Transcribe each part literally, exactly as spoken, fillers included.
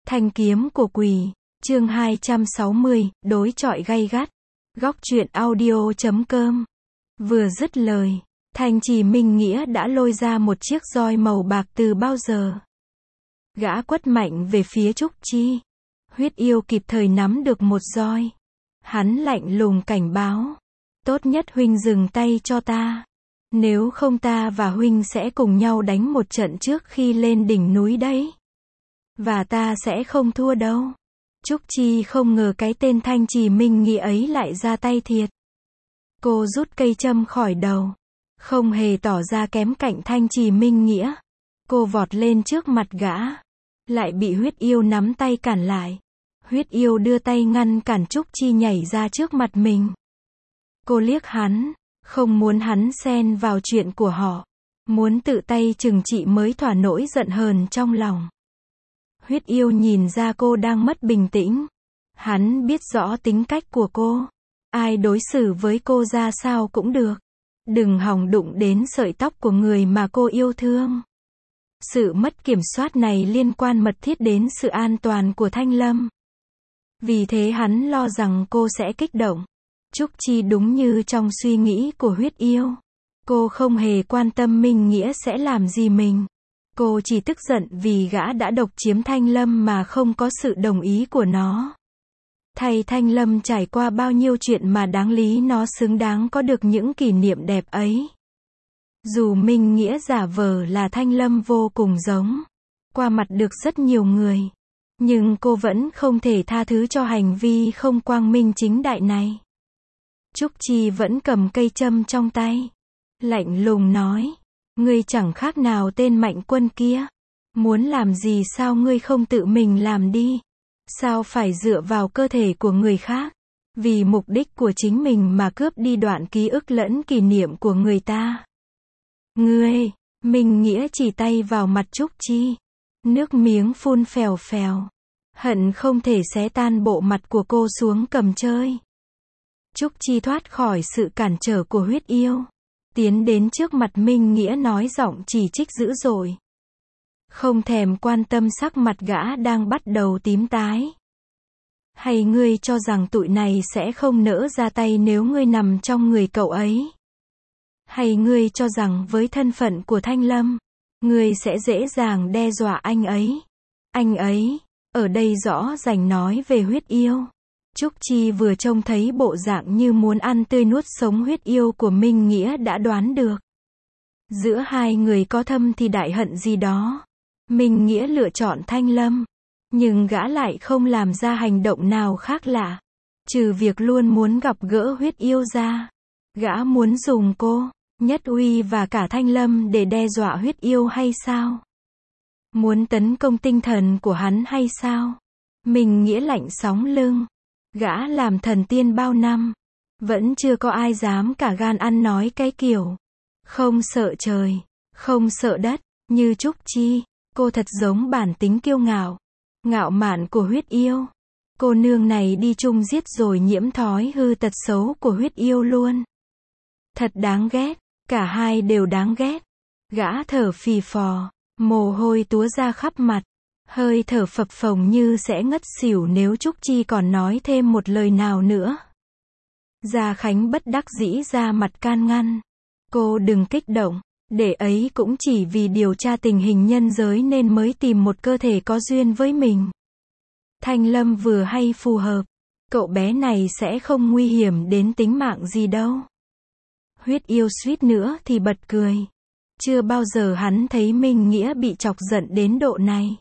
Thanh kiếm của quỷ, chương hai trăm sáu mươi, đối chọi gay gắt. Góc truyện audio chấm com. Vừa dứt lời, Thanh Trì Minh Nghĩa đã lôi ra một chiếc roi màu bạc từ bao giờ. Gã quất mạnh về phía Trúc Chi. Huyết yêu kịp thời nắm được một roi. Hắn lạnh lùng cảnh báo. Tốt nhất huynh dừng tay cho ta. Nếu không ta và huynh sẽ cùng nhau đánh một trận trước khi lên đỉnh núi đấy. Và ta sẽ không thua đâu. Trúc Chi không ngờ cái tên Thanh Trì Minh Nghĩa ấy lại ra tay thiệt. Cô rút cây châm khỏi đầu. Không hề tỏ ra kém cạnh Thanh Trì Minh Nghĩa. Cô vọt lên trước mặt gã. Lại bị huyết yêu nắm tay cản lại. Huyết yêu đưa tay ngăn cản Trúc Chi nhảy ra trước mặt mình. Cô liếc hắn. Không muốn hắn xen vào chuyện của họ. Muốn tự tay trừng trị mới thỏa nỗi giận hờn trong lòng. Huyết yêu nhìn ra cô đang mất bình tĩnh. Hắn biết rõ tính cách của cô. Ai đối xử với cô ra sao cũng được. Đừng hòng đụng đến sợi tóc của người mà cô yêu thương. Sự mất kiểm soát này liên quan mật thiết đến sự an toàn của Thanh Lâm. Vì thế hắn lo rằng cô sẽ kích động. Trúc Chi đúng như trong suy nghĩ của huyết yêu. Cô không hề quan tâm Minh Nghĩa sẽ làm gì mình. Cô chỉ tức giận vì gã đã độc chiếm Thanh Lâm mà không có sự đồng ý của nó. Thầy Thanh Lâm trải qua bao nhiêu chuyện mà đáng lý nó xứng đáng có được những kỷ niệm đẹp ấy. Dù Minh Nghĩa giả vờ là Thanh Lâm vô cùng giống. Qua mặt được rất nhiều người. Nhưng cô vẫn không thể tha thứ cho hành vi không quang minh chính đại này. Trúc Chi vẫn cầm cây châm trong tay. Lạnh lùng nói. Ngươi chẳng khác nào tên Mạnh Quân kia. Muốn làm gì sao ngươi không tự mình làm đi. Sao phải dựa vào cơ thể của người khác. Vì mục đích của chính mình mà cướp đi đoạn ký ức lẫn kỷ niệm của người ta. Ngươi, Minh Nghĩa chỉ tay vào mặt Trúc Chi. Nước miếng phun phèo phèo. Hận không thể xé tan bộ mặt của cô xuống cầm chơi. Trúc Chi thoát khỏi sự cản trở của huyết yêu. Tiến đến trước mặt Minh Nghĩa nói giọng chỉ trích dữ dội. Không thèm quan tâm sắc mặt gã đang bắt đầu tím tái. Hay ngươi cho rằng tụi này sẽ không nỡ ra tay nếu ngươi nằm trong người cậu ấy? Hay ngươi cho rằng với thân phận của Thanh Lâm, ngươi sẽ dễ dàng đe dọa anh ấy? Anh ấy, ở đây rõ ràng nói về huyết yêu. Trúc Chi vừa trông thấy bộ dạng như muốn ăn tươi nuốt sống huyết yêu của Minh Nghĩa đã đoán được. Giữa hai người có thâm thì đại hận gì đó. Minh Nghĩa lựa chọn Thanh Lâm. Nhưng gã lại không làm ra hành động nào khác lạ. Trừ việc luôn muốn gặp gỡ huyết yêu ra. Gã muốn dùng cô, Nhất Uy và cả Thanh Lâm để đe dọa huyết yêu hay sao? Muốn tấn công tinh thần của hắn hay sao? Minh Nghĩa lạnh sóng lưng. Gã làm thần tiên bao năm. Vẫn chưa có ai dám cả gan ăn nói cái kiểu. Không sợ trời, không sợ đất, như Trúc Chi. Cô thật giống bản tính kiêu ngạo, ngạo mạn của huyết yêu. Cô nương này đi chung giết rồi nhiễm thói hư tật xấu của huyết yêu luôn. Thật đáng ghét, cả hai đều đáng ghét. Gã thở phì phò, mồ hôi túa ra khắp mặt. Hơi thở phập phồng như sẽ ngất xỉu nếu Trúc Chi còn nói thêm một lời nào nữa. Gia Khánh bất đắc dĩ ra mặt can ngăn. Cô đừng kích động, để ấy cũng chỉ vì điều tra tình hình nhân giới nên mới tìm một cơ thể có duyên với mình. Thanh Lâm vừa hay phù hợp. Cậu bé này sẽ không nguy hiểm đến tính mạng gì đâu. Huyết yêu suýt nữa thì bật cười. Chưa bao giờ hắn thấy Minh Nghĩa bị chọc giận đến độ này.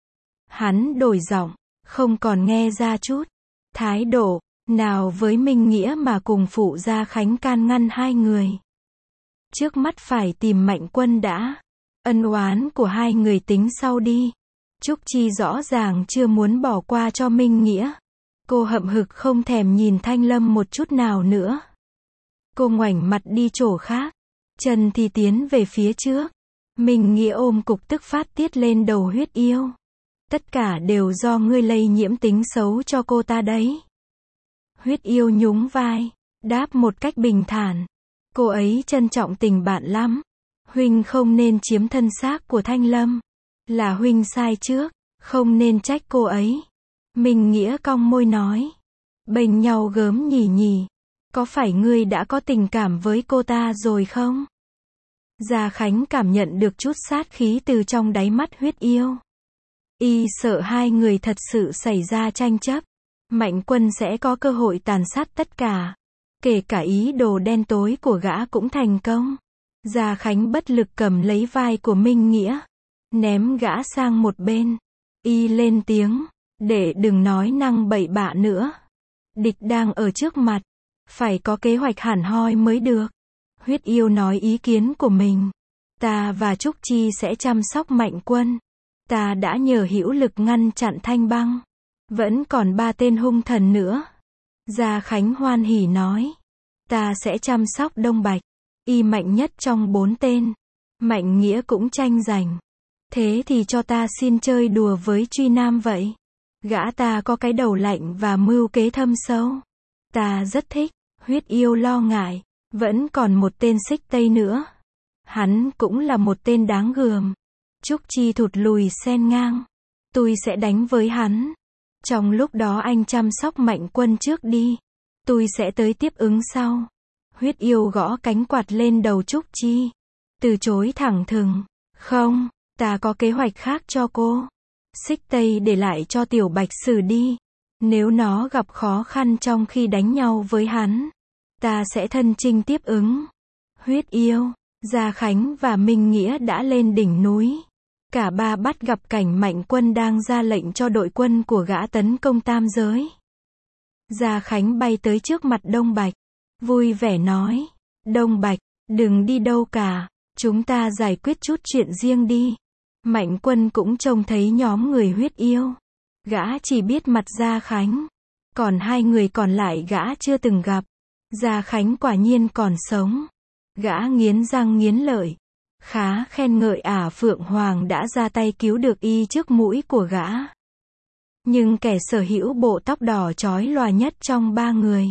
Hắn đổi giọng, không còn nghe ra chút thái độ nào với Minh Nghĩa mà cùng phụ Gia Khánh can ngăn hai người. Trước mắt phải tìm Mạnh Quân đã. Ân oán của hai người tính sau đi. Trúc Chi rõ ràng chưa muốn bỏ qua cho Minh Nghĩa. Cô hậm hực không thèm nhìn Thanh Lâm một chút nào nữa. Cô ngoảnh mặt đi chỗ khác. Chân thì tiến về phía trước. Minh Nghĩa ôm cục tức phát tiết lên đầu huyết yêu. Tất cả đều do ngươi lây nhiễm tính xấu cho cô ta đấy. Huyết yêu nhún vai, đáp một cách bình thản. Cô ấy trân trọng tình bạn lắm. Huynh không nên chiếm thân xác của Thanh Lâm. Là huynh sai trước. Không nên trách cô ấy. Minh Nghĩa cong môi nói. Bênh nhau gớm nhỉ nhỉ. Có phải ngươi đã có tình cảm với cô ta rồi không? Gia Khánh cảm nhận được chút sát khí từ trong đáy mắt Huyết Yêu. Y sợ hai người thật sự xảy ra tranh chấp. Mạnh Quân sẽ có cơ hội tàn sát tất cả. Kể cả ý đồ đen tối của gã cũng thành công. Gia Khánh bất lực cầm lấy vai của Minh Nghĩa. Ném gã sang một bên. Y lên tiếng. Để đừng nói năng bậy bạ nữa. Địch đang ở trước mặt. Phải có kế hoạch hẳn hoi mới được. Huyết Yêu nói ý kiến của mình. Ta và Trúc Chi sẽ chăm sóc Mạnh Quân. Ta đã nhờ hữu lực ngăn chặn Thanh Băng. Vẫn còn ba tên hung thần nữa. Gia Khánh hoan hỉ nói. Ta sẽ chăm sóc Đông Bạch. Y mạnh nhất trong bốn tên. Mạnh Nghĩa cũng tranh giành. Thế thì cho ta xin chơi đùa với Truy Nam vậy. Gã ta có cái đầu lạnh và mưu kế thâm sâu. Ta rất thích. Huyết Yêu lo ngại. Vẫn còn một tên Xích Tây nữa. Hắn cũng là một tên đáng gờm. Trúc Chi thụt lùi xen ngang. Tôi sẽ đánh với hắn. Trong lúc đó anh chăm sóc Mạnh Quân trước đi. Tôi sẽ tới tiếp ứng sau. Huyết Yêu gõ cánh quạt lên đầu Trúc Chi. Từ chối thẳng thừng. Không, ta có kế hoạch khác cho cô. Xích Tây để lại cho Tiểu Bạch xử đi. Nếu nó gặp khó khăn trong khi đánh nhau với hắn, ta sẽ thân chinh tiếp ứng. Huyết Yêu, Gia Khánh và Minh Nghĩa đã lên đỉnh núi. Cả ba bắt gặp cảnh Mạnh Quân đang ra lệnh cho đội quân của gã tấn công tam giới. Gia Khánh bay tới trước mặt Đông Bạch. Vui vẻ nói. Đông Bạch, đừng đi đâu cả. Chúng ta giải quyết chút chuyện riêng đi. Mạnh Quân cũng trông thấy nhóm người Huyết Yêu. Gã chỉ biết mặt Gia Khánh. Còn hai người còn lại gã chưa từng gặp. Gia Khánh quả nhiên còn sống. Gã nghiến răng nghiến lợi. Khá khen ngợi ả Phượng Hoàng đã ra tay cứu được y trước mũi của gã. Nhưng kẻ sở hữu bộ tóc đỏ chói lòa nhất trong ba người,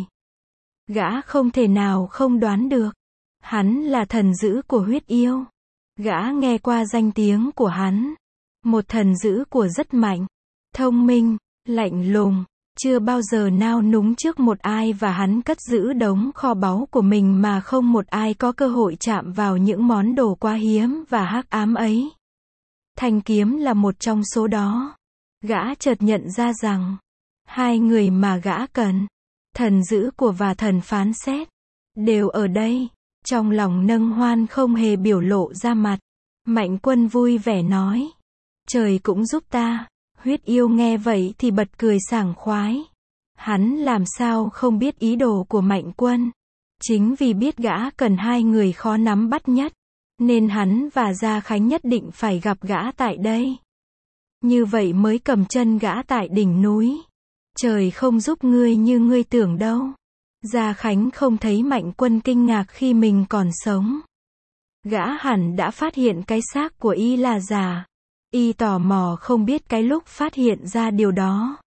gã không thể nào không đoán được. Hắn là thần dữ của Huyết Yêu. Gã nghe qua danh tiếng của hắn. Một thần dữ của rất mạnh, thông minh, lạnh lùng, chưa bao giờ nao núng trước một ai, và hắn cất giữ đống kho báu của mình mà không một ai có cơ hội chạm vào những món đồ quá hiếm và hắc ám ấy. Thanh kiếm là một trong số đó. Gã chợt nhận ra rằng, hai người mà gã cần, thần dữ của và thần phán xét, đều ở đây. Trong lòng nâng hoan không hề biểu lộ ra mặt. Mạnh Quân vui vẻ nói. Trời cũng giúp ta. Huyết Yêu nghe vậy thì bật cười sảng khoái. Hắn làm sao không biết ý đồ của Mạnh Quân. Chính vì biết gã cần hai người khó nắm bắt nhất, nên hắn và Gia Khánh nhất định phải gặp gã tại đây. Như vậy mới cầm chân gã tại đỉnh núi. Trời không giúp ngươi như ngươi tưởng đâu. Gia Khánh không thấy Mạnh Quân kinh ngạc khi mình còn sống. Gã hẳn đã phát hiện cái xác của y là giả. Y tò mò không biết cái lúc phát hiện ra điều đó,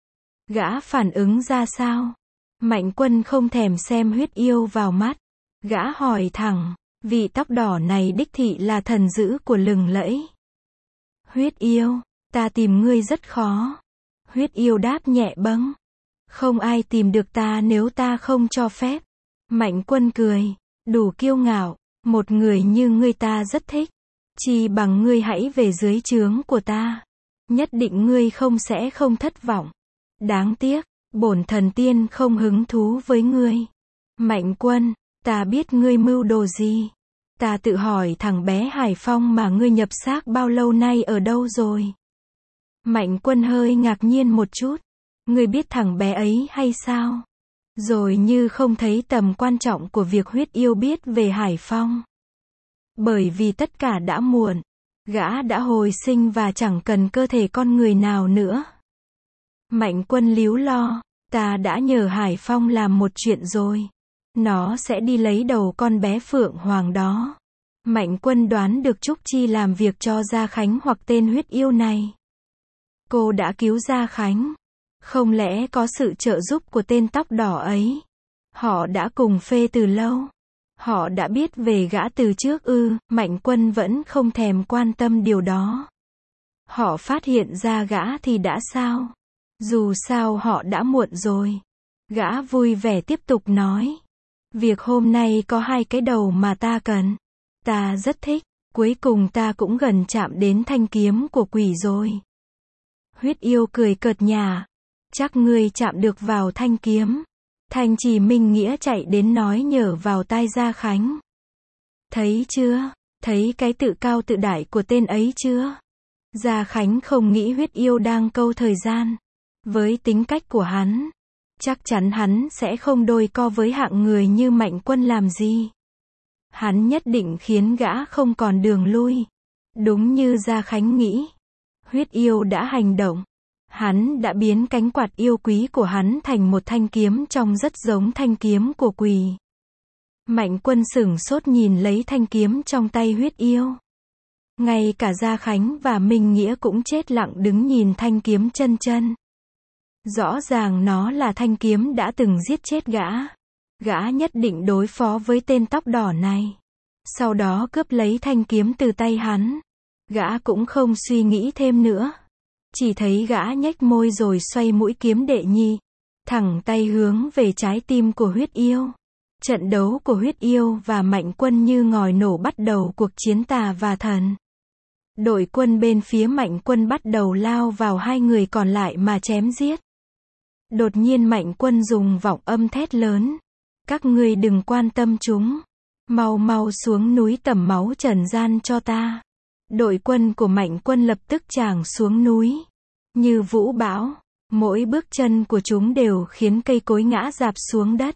gã phản ứng ra sao. Mạnh Quân không thèm xem Huyết Yêu vào mắt. Gã hỏi thẳng, vị tóc đỏ này đích thị là thần dữ của lừng lẫy. Huyết Yêu, ta tìm ngươi rất khó. Huyết Yêu đáp nhẹ bâng. Không ai tìm được ta nếu ta không cho phép. Mạnh Quân cười, đủ kiêu ngạo. Một người như ngươi ta rất thích. Chỉ bằng ngươi hãy về dưới trướng của ta. Nhất định ngươi không sẽ không thất vọng. Đáng tiếc, bổn thần tiên không hứng thú với ngươi. Mạnh Quân, ta biết ngươi mưu đồ gì. Ta tự hỏi thằng bé Hải Phong mà ngươi nhập xác bao lâu nay ở đâu rồi? Mạnh Quân hơi ngạc nhiên một chút. Ngươi biết thằng bé ấy hay sao? Rồi như không thấy tầm quan trọng của việc Huyết Yêu biết về Hải Phong. Bởi vì tất cả đã muộn. Gã đã hồi sinh và chẳng cần cơ thể con người nào nữa. Mạnh Quân líu lo. Ta đã nhờ Hải Phong làm một chuyện rồi. Nó sẽ đi lấy đầu con bé Phượng Hoàng đó. Mạnh Quân đoán được Trúc Chi làm việc cho Gia Khánh hoặc tên Huyết Yêu này. Cô đã cứu Gia Khánh. Không lẽ có sự trợ giúp của tên tóc đỏ ấy? Họ đã cùng phê từ lâu. Họ đã biết về gã từ trước ư? Mạnh Quân vẫn không thèm quan tâm điều đó. Họ phát hiện ra gã thì đã sao? Dù sao họ đã muộn rồi. Gã vui vẻ tiếp tục nói. Việc hôm nay có hai cái đầu mà ta cần. Ta rất thích. Cuối cùng ta cũng gần chạm đến thanh kiếm của quỷ rồi. Huyết yêu cười cợt nhả. Chắc ngươi chạm được vào thanh kiếm. Thanh Trì Minh Nghĩa chạy đến nói nhở vào tai Gia Khánh. Thấy chưa? Thấy cái tự cao tự đại của tên ấy chưa? Gia Khánh không nghĩ huyết yêu đang câu thời gian. Với tính cách của hắn, chắc chắn hắn sẽ không đôi co với hạng người như Mạnh Quân làm gì. Hắn nhất định khiến gã không còn đường lui. Đúng như Gia Khánh nghĩ. Huyết yêu đã hành động. Hắn đã biến cánh quạt yêu quý của hắn thành một thanh kiếm trông rất giống thanh kiếm của quỷ. Mạnh Quân sửng sốt nhìn lấy thanh kiếm trong tay huyết yêu. Ngay cả Gia Khánh và Minh Nghĩa cũng chết lặng đứng nhìn thanh kiếm chân chân. Rõ ràng nó là thanh kiếm đã từng giết chết gã. Gã nhất định đối phó với tên tóc đỏ này. Sau đó cướp lấy thanh kiếm từ tay hắn. Gã cũng không suy nghĩ thêm nữa. Chỉ thấy gã nhếch môi rồi xoay mũi kiếm đệ nhị. Thẳng tay hướng về trái tim của huyết yêu. Trận đấu của huyết yêu và Mạnh Quân như ngòi nổ bắt đầu cuộc chiến tà và thần. Đội quân bên phía Mạnh Quân bắt đầu lao vào hai người còn lại mà chém giết. Đột nhiên Mạnh Quân dùng vọng âm thét lớn. Các ngươi đừng quan tâm chúng. Mau mau xuống núi tẩm máu trần gian cho ta. Đội quân của Mạnh Quân lập tức tràng xuống núi. Như vũ bão, mỗi bước chân của chúng đều khiến cây cối ngã rạp xuống đất.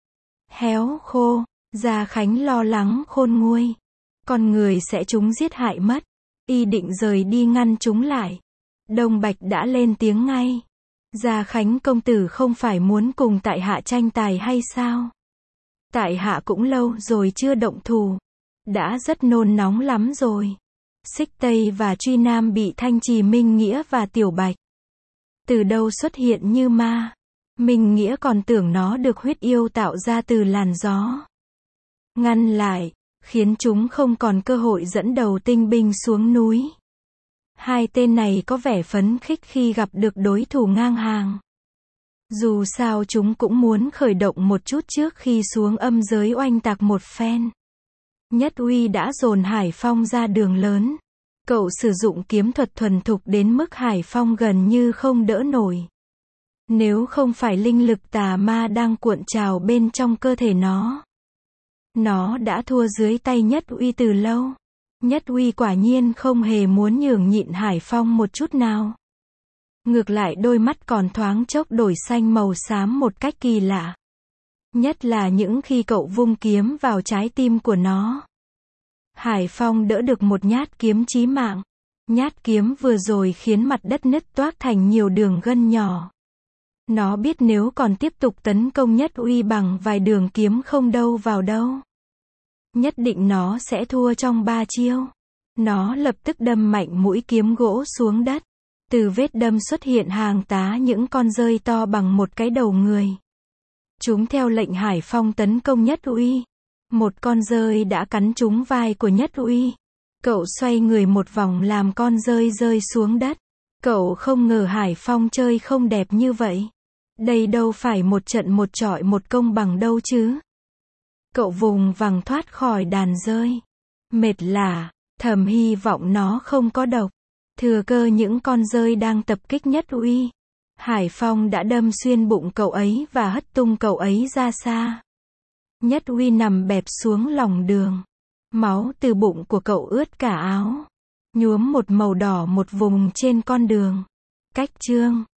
Héo khô, Gia Khánh lo lắng khôn nguôi. Con người sẽ chúng giết hại mất. Y định rời đi ngăn chúng lại. Đông Bạch đã lên tiếng ngay. Gia Khánh công tử không phải muốn cùng tại hạ tranh tài hay sao? Tại hạ cũng lâu rồi chưa động thủ. Đã rất nôn nóng lắm rồi. Xích Tây và Truy Nam bị Thanh Trì Minh Nghĩa và Tiểu Bạch. Từ đâu xuất hiện như ma. Minh Nghĩa còn tưởng nó được huyết yêu tạo ra từ làn gió. Ngăn lại, khiến chúng không còn cơ hội dẫn đầu tinh binh xuống núi. Hai tên này có vẻ phấn khích khi gặp được đối thủ ngang hàng. Dù sao chúng cũng muốn khởi động một chút trước khi xuống âm giới oanh tạc một phen. Nhất Uy đã dồn Hải Phong ra đường lớn. Cậu sử dụng kiếm thuật thuần thục đến mức Hải Phong gần như không đỡ nổi. Nếu không phải linh lực tà ma đang cuộn trào bên trong cơ thể nó, nó đã thua dưới tay Nhất Uy từ lâu. Nhất Uy quả nhiên không hề muốn nhường nhịn Hải Phong một chút nào. Ngược lại đôi mắt còn thoáng chốc đổi xanh màu xám một cách kỳ lạ. Nhất là những khi cậu vung kiếm vào trái tim của nó. Hải Phong đỡ được một nhát kiếm chí mạng. Nhát kiếm vừa rồi khiến mặt đất nứt toác thành nhiều đường gân nhỏ. Nó biết nếu còn tiếp tục tấn công Nhất Uy bằng vài đường kiếm không đâu vào đâu, nhất định nó sẽ thua trong ba chiêu. Nó lập tức đâm mạnh mũi kiếm gỗ xuống đất. Từ vết đâm xuất hiện hàng tá những con dơi to bằng một cái đầu người. Chúng theo lệnh Hải Phong tấn công Nhất Uy. Một con dơi đã cắn trúng vai của Nhất Uy. Cậu xoay người một vòng làm con dơi rơi xuống đất. Cậu không ngờ Hải Phong chơi không đẹp như vậy. Đây đâu phải một trận một chọi một công bằng đâu chứ. Cậu vùng vằng thoát khỏi đàn dơi. Mệt lả, thầm hy vọng nó không có độc. Thừa cơ những con dơi đang tập kích Nhất Uy. Hải Phong đã đâm xuyên bụng cậu ấy và hất tung cậu ấy ra xa. Nhất Uy nằm bẹp xuống lòng đường. Máu từ bụng của cậu ướt cả áo. Nhuốm một màu đỏ một vùng trên con đường. Cách chương